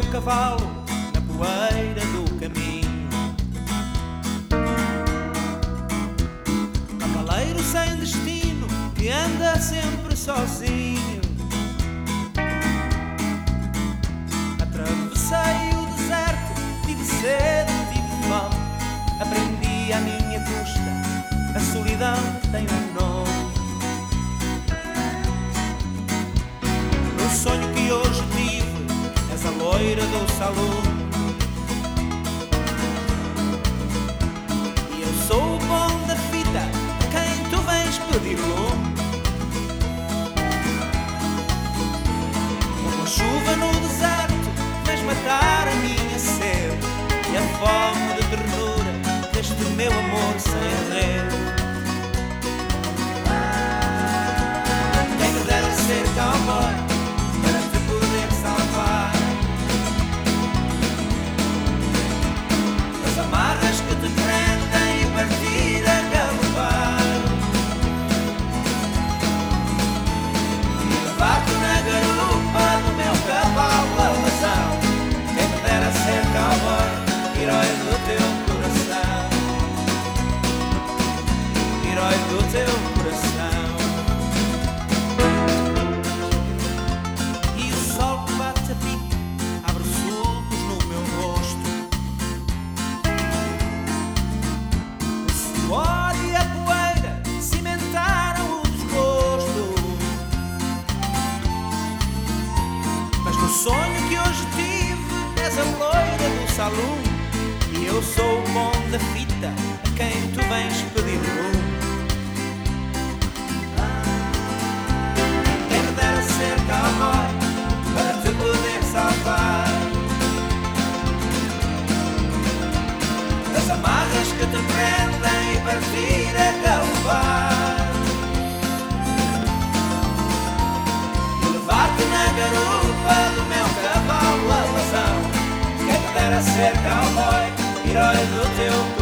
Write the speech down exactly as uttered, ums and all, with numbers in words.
cavalo na poeira do caminho. Cavaleiro sem destino que anda sempre sozinho. Atravessei o deserto, tive sede, tive fome. Aprendi à minha custa, a solidão tem um nome. No sonho que hoje tive, és a loira do salão. E eu sou o bom da fita, a quem tu vens pedir lume. Como a chuva no deserto, vens matar a minha sede e a fome de ternura deste meu amor sem rede. Quem me dera ser cowboy para te poder salvar das amarras que te prendem e partir a galopar e levar-te na garupa do meu cavalo alazão. Quem me dera ser cowboy, herói do teu coração, herói do teu coração. E o sol que bate a pique abre sulcos no meu rosto. O suor e a poeira cimentaram o desgosto. Mas no sonho que hoje tive, és a loira do salão. E eu sou o bom da fita, a quem tu vens pedir lume. Quem me dera ser cowboy para te poder salvar das amarras que te prendem e partir a galopar e levar-te na garupa do meu cavalo alazão. Quem me dera ser cowboy, herói do teu